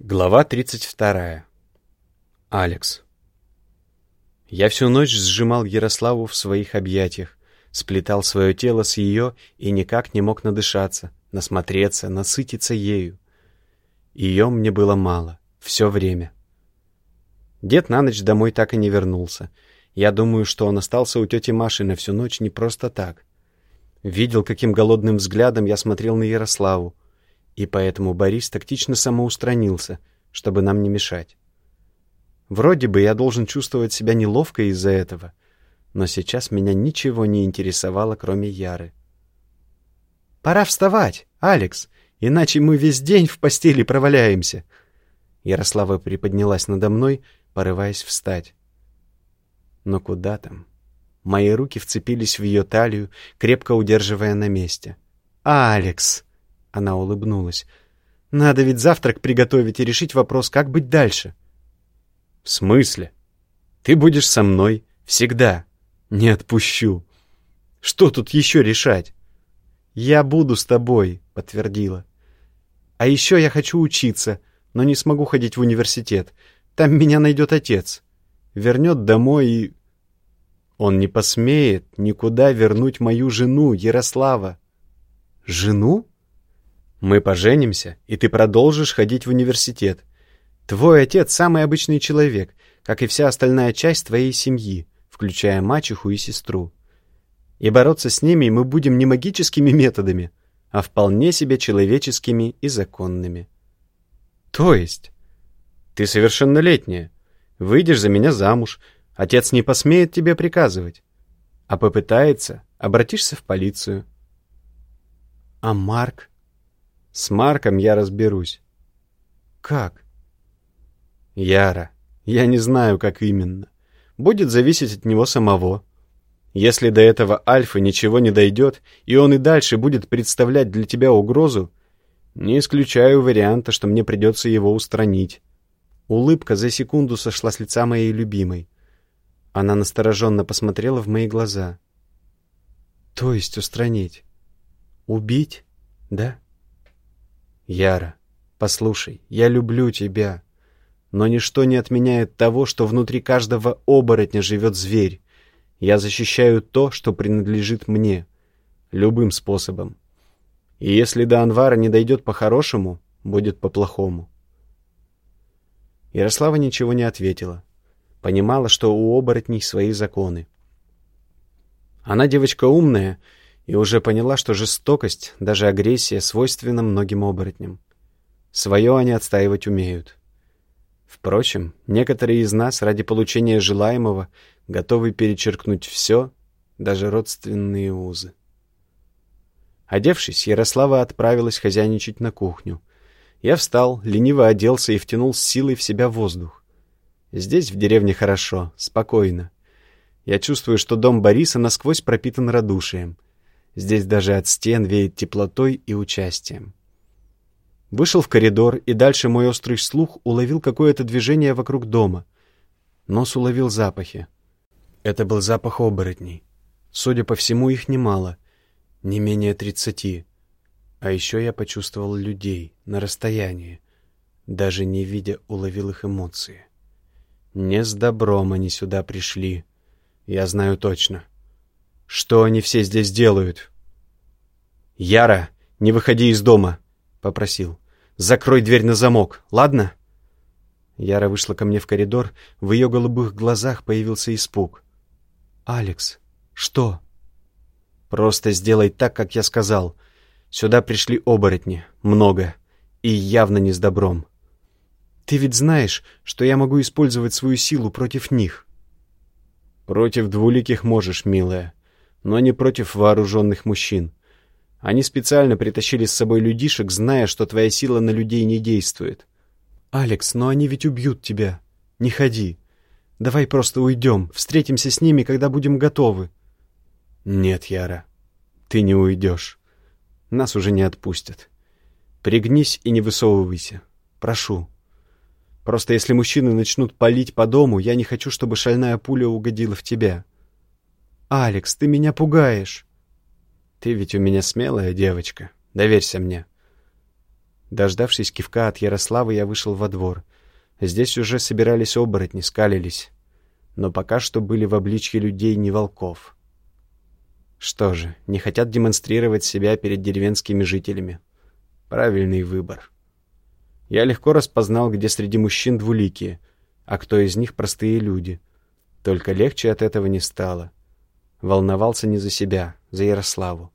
Глава 32. Алекс. Я всю ночь сжимал Ярославу в своих объятиях, сплетал свое тело с ее и никак не мог надышаться, насмотреться, насытиться ею. Ее мне было мало, все время. Дед на ночь домой так и не вернулся. Я думаю, что он остался у тети Маши на всю ночь не просто так. Видел, каким голодным взглядом я смотрел на Ярославу, и поэтому Борис тактично самоустранился, чтобы нам не мешать. Вроде бы я должен чувствовать себя неловко из-за этого, но сейчас меня ничего не интересовало, кроме Яры. «Пора вставать, Алекс, иначе мы весь день в постели проваляемся!» Ярослава приподнялась надо мной, порываясь встать. Но куда там? Мои руки вцепились в ее талию, крепко удерживая на месте. «Алекс!» Она улыбнулась. «Надо ведь завтрак приготовить и решить вопрос, как быть дальше». «В смысле? Ты будешь со мной всегда. Не отпущу. Что тут еще решать?» «Я буду с тобой», — подтвердила. «А еще я хочу учиться, но не смогу ходить в университет. Там меня найдет отец. Вернет домой и...» «Он не посмеет никуда вернуть мою жену, Ярослава». «Жену?» «Мы поженимся, и ты продолжишь ходить в университет. Твой отец самый обычный человек, как и вся остальная часть твоей семьи, включая мачеху и сестру. И бороться с ними мы будем не магическими методами, а вполне себе человеческими и законными». «То есть?» «Ты совершеннолетняя. Выйдешь за меня замуж, отец не посмеет тебе приказывать. А попытается, обратишься в полицию». «А Марк?» «С Марком я разберусь». «Как?» «Яра, я не знаю, как именно. Будет зависеть от него самого. Если до этого Альфы ничего не дойдет, и он и дальше будет представлять для тебя угрозу, не исключаю варианта, что мне придется его устранить». Улыбка за секунду сошла с лица моей любимой. Она настороженно посмотрела в мои глаза. «То есть устранить? Убить? Да?» «Яра, послушай, я люблю тебя, но ничто не отменяет того, что внутри каждого оборотня живет зверь. Я защищаю то, что принадлежит мне, любым способом. И если до Анвара не дойдет по-хорошему, будет по-плохому». Ярослава ничего не ответила. Понимала, что у оборотней свои законы. Она девочка умная и уже поняла, что жестокость, даже агрессия, свойственна многим оборотням. Свое они отстаивать умеют. Впрочем, некоторые из нас ради получения желаемого готовы перечеркнуть все, даже родственные узы. Одевшись, Ярослава отправилась хозяйничать на кухню. Я встал, лениво оделся и втянул с силой в себя воздух. Здесь, в деревне, хорошо, спокойно. Я чувствую, что дом Бориса насквозь пропитан радушием. Здесь даже от стен веет теплотой и участием. Вышел в коридор, и дальше мой острый слух уловил какое-то движение вокруг дома. Нос уловил запахи. Это был запах оборотней. Судя по всему, их немало, не менее 30. А еще я почувствовал людей на расстоянии. Даже не видя, уловил их эмоции. Не с добром они сюда пришли. Я знаю точно. Что они все здесь делают? «Яра, не выходи из дома!» — попросил. «Закрой дверь на замок, ладно?» Яра вышла ко мне в коридор, в ее голубых глазах появился испуг. «Алекс, что?» «Просто сделай так, как я сказал. Сюда пришли оборотни, много, и явно не с добром. Ты ведь знаешь, что я могу использовать свою силу против них?» «Против двуликих можешь, милая, но не против вооруженных мужчин. Они специально притащили с собой людишек, зная, что твоя сила на людей не действует». «Алекс, но они ведь убьют тебя. Не ходи. Давай просто уйдем, встретимся с ними, когда будем готовы». «Нет, Яра, ты не уйдешь. Нас уже не отпустят. Пригнись и не высовывайся. Прошу. Просто если мужчины начнут палить по дому, я не хочу, чтобы шальная пуля угодила в тебя». «Алекс, ты меня пугаешь». «Ты ведь у меня смелая девочка. Доверься мне». Дождавшись кивка от Ярославы, я вышел во двор. Здесь уже собирались оборотни, скалились. Но пока что были в обличье людей, не волков. Что же, не хотят демонстрировать себя перед деревенскими жителями. Правильный выбор. Я легко распознал, где среди мужчин двуликие, а кто из них простые люди. Только легче от этого не стало. Волновался не за себя, за Ярославу.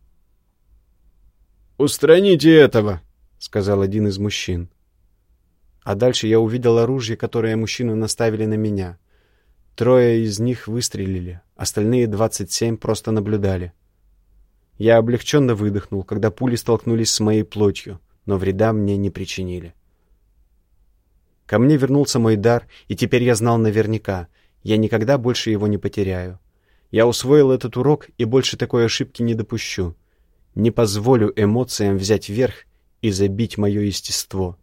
«Устраните этого!» — сказал один из мужчин. А дальше я увидел оружие, которое мужчины наставили на меня. 3 из них выстрелили, остальные 27 просто наблюдали. Я облегченно выдохнул, когда пули столкнулись с моей плотью, но вреда мне не причинили. Ко мне вернулся мой дар, и теперь я знал наверняка, я никогда больше его не потеряю. Я усвоил этот урок и больше такой ошибки не допущу. Не позволю эмоциям взять верх и забить мое естество.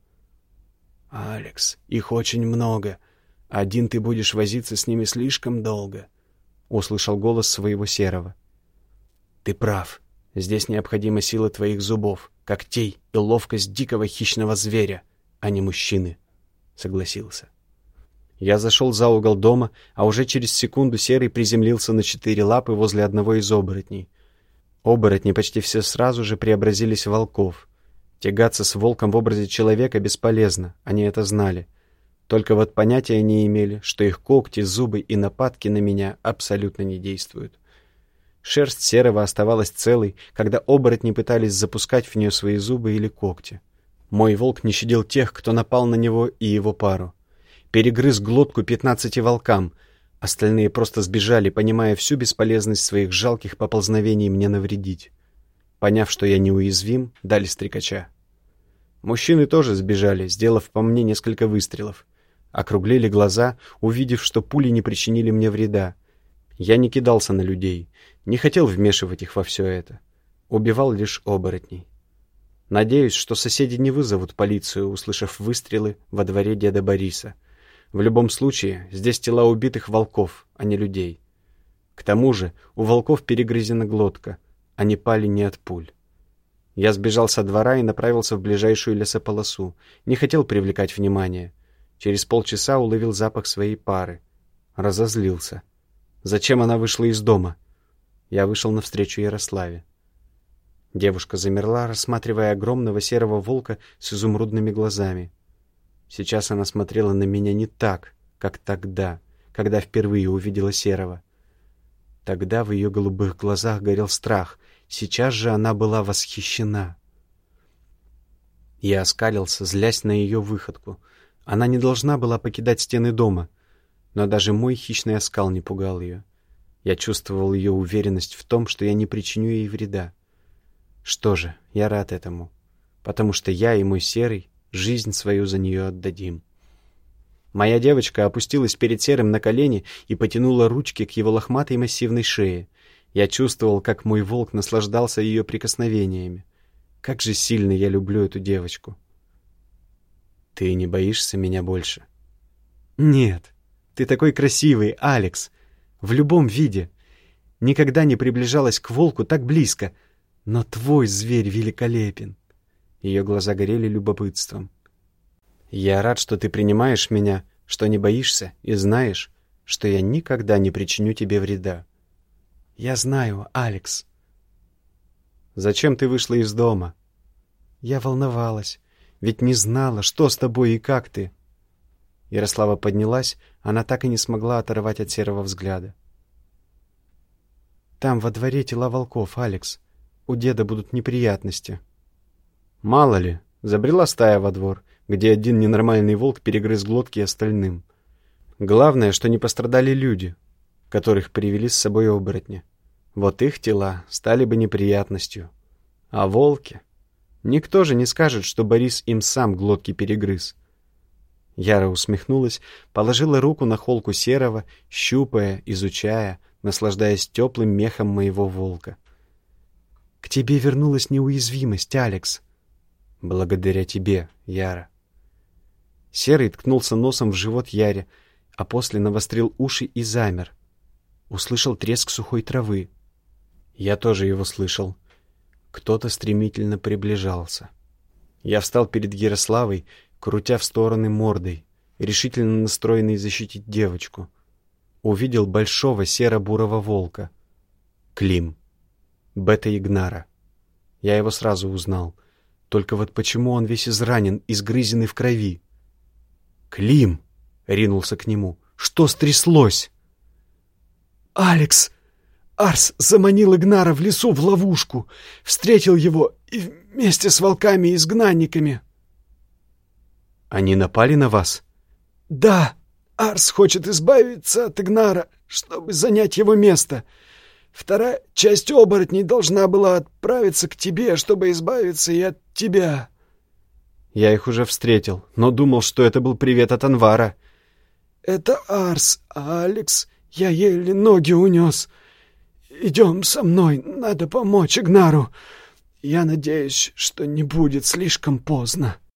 «Алекс, их очень много. Один ты будешь возиться с ними слишком долго», — услышал голос своего серого. «Ты прав. Здесь необходима сила твоих зубов, когтей и ловкость дикого хищного зверя, а не мужчины», — согласился. Я зашел за угол дома, а уже через секунду серый приземлился на 4 лапы возле одного из оборотней. Оборотни почти все сразу же преобразились в волков. Тягаться с волком в образе человека бесполезно, они это знали. Только вот понятия не имели, что их когти, зубы и нападки на меня абсолютно не действуют. Шерсть серого оставалась целой, когда оборотни пытались запускать в нее свои зубы или когти. Мой волк не щадил тех, кто напал на него и его пару. Перегрыз глотку 15 волкам, остальные просто сбежали, понимая всю бесполезность своих жалких поползновений мне навредить. Поняв, что я неуязвим, дали стрекача. Мужчины тоже сбежали, сделав по мне несколько выстрелов. Округлили глаза, увидев, что пули не причинили мне вреда. Я не кидался на людей, не хотел вмешивать их во все это. Убивал лишь оборотней. Надеюсь, что соседи не вызовут полицию, услышав выстрелы во дворе деда Бориса. В любом случае, здесь тела убитых волков, а не людей. К тому же у волков перегрызена глотка. Они пали не от пуль. Я сбежал со двора и направился в ближайшую лесополосу. Не хотел привлекать внимание. Через полчаса уловил запах своей пары. Разозлился. Зачем она вышла из дома? Я вышел навстречу Ярославе. Девушка замерла, рассматривая огромного серого волка с изумрудными глазами. Сейчас она смотрела на меня не так, как тогда, когда впервые увидела серого. Тогда в ее голубых глазах горел страх. Сейчас же она была восхищена. Я оскалился, злясь на ее выходку. Она не должна была покидать стены дома, но даже мой хищный оскал не пугал ее. Я чувствовал ее уверенность в том, что я не причиню ей вреда. Что же, я рад этому, потому что я и мой серый жизнь свою за нее отдадим. Моя девочка опустилась перед серым на колени и потянула ручки к его лохматой массивной шее. Я чувствовал, как мой волк наслаждался ее прикосновениями. Как же сильно я люблю эту девочку. Ты не боишься меня больше? Нет, ты такой красивый, Алекс. В любом виде. Никогда не приближалась к волку так близко. Но твой зверь великолепен. Ее глаза горели любопытством. Я рад, что ты принимаешь меня, что не боишься и знаешь, что я никогда не причиню тебе вреда. Я знаю, Алекс. Зачем ты вышла из дома? Я волновалась, ведь не знала, что с тобой и как ты. Ярослава поднялась, она так и не смогла оторвать от серого взгляда. Там во дворе тела волков, Алекс. У деда будут неприятности. Мало ли, забрела стая во двор, где один ненормальный волк перегрыз глотки остальным. Главное, что не пострадали люди, которых привели с собой оборотни. Вот их тела стали бы неприятностью. А волки? Никто же не скажет, что Борис им сам глотки перегрыз. Яра усмехнулась, положила руку на холку серого, щупая, изучая, наслаждаясь теплым мехом моего волка. «К тебе вернулась неуязвимость, Алекс». «Благодаря тебе, Яра». Серый ткнулся носом в живот Яре, а после навострил уши и замер. Услышал треск сухой травы. Я тоже его слышал. Кто-то стремительно приближался. Я встал перед Ярославой, крутя в стороны мордой, решительно настроенный защитить девочку. Увидел большого серо-бурого волка. Клим. Бета Игнара. Я его сразу узнал. Только вот почему он весь изранен, изгрызенный в крови? «Клим!» — ринулся к нему. «Что стряслось?» «Алекс! Арс заманил Игнара в лесу в ловушку, встретил его и вместе с волками-изгнанниками». «Они напали на вас?» «Да, Арс хочет избавиться от Игнара, чтобы занять его место. Вторая часть оборотней должна была отправиться к тебе, чтобы избавиться и от тебя». «Я их уже встретил, но думал, что это был привет от Анвара». «Это Арс, Алекс. Я еле ноги унес. Идем со мной, надо помочь Игнару. Я надеюсь, что не будет слишком поздно».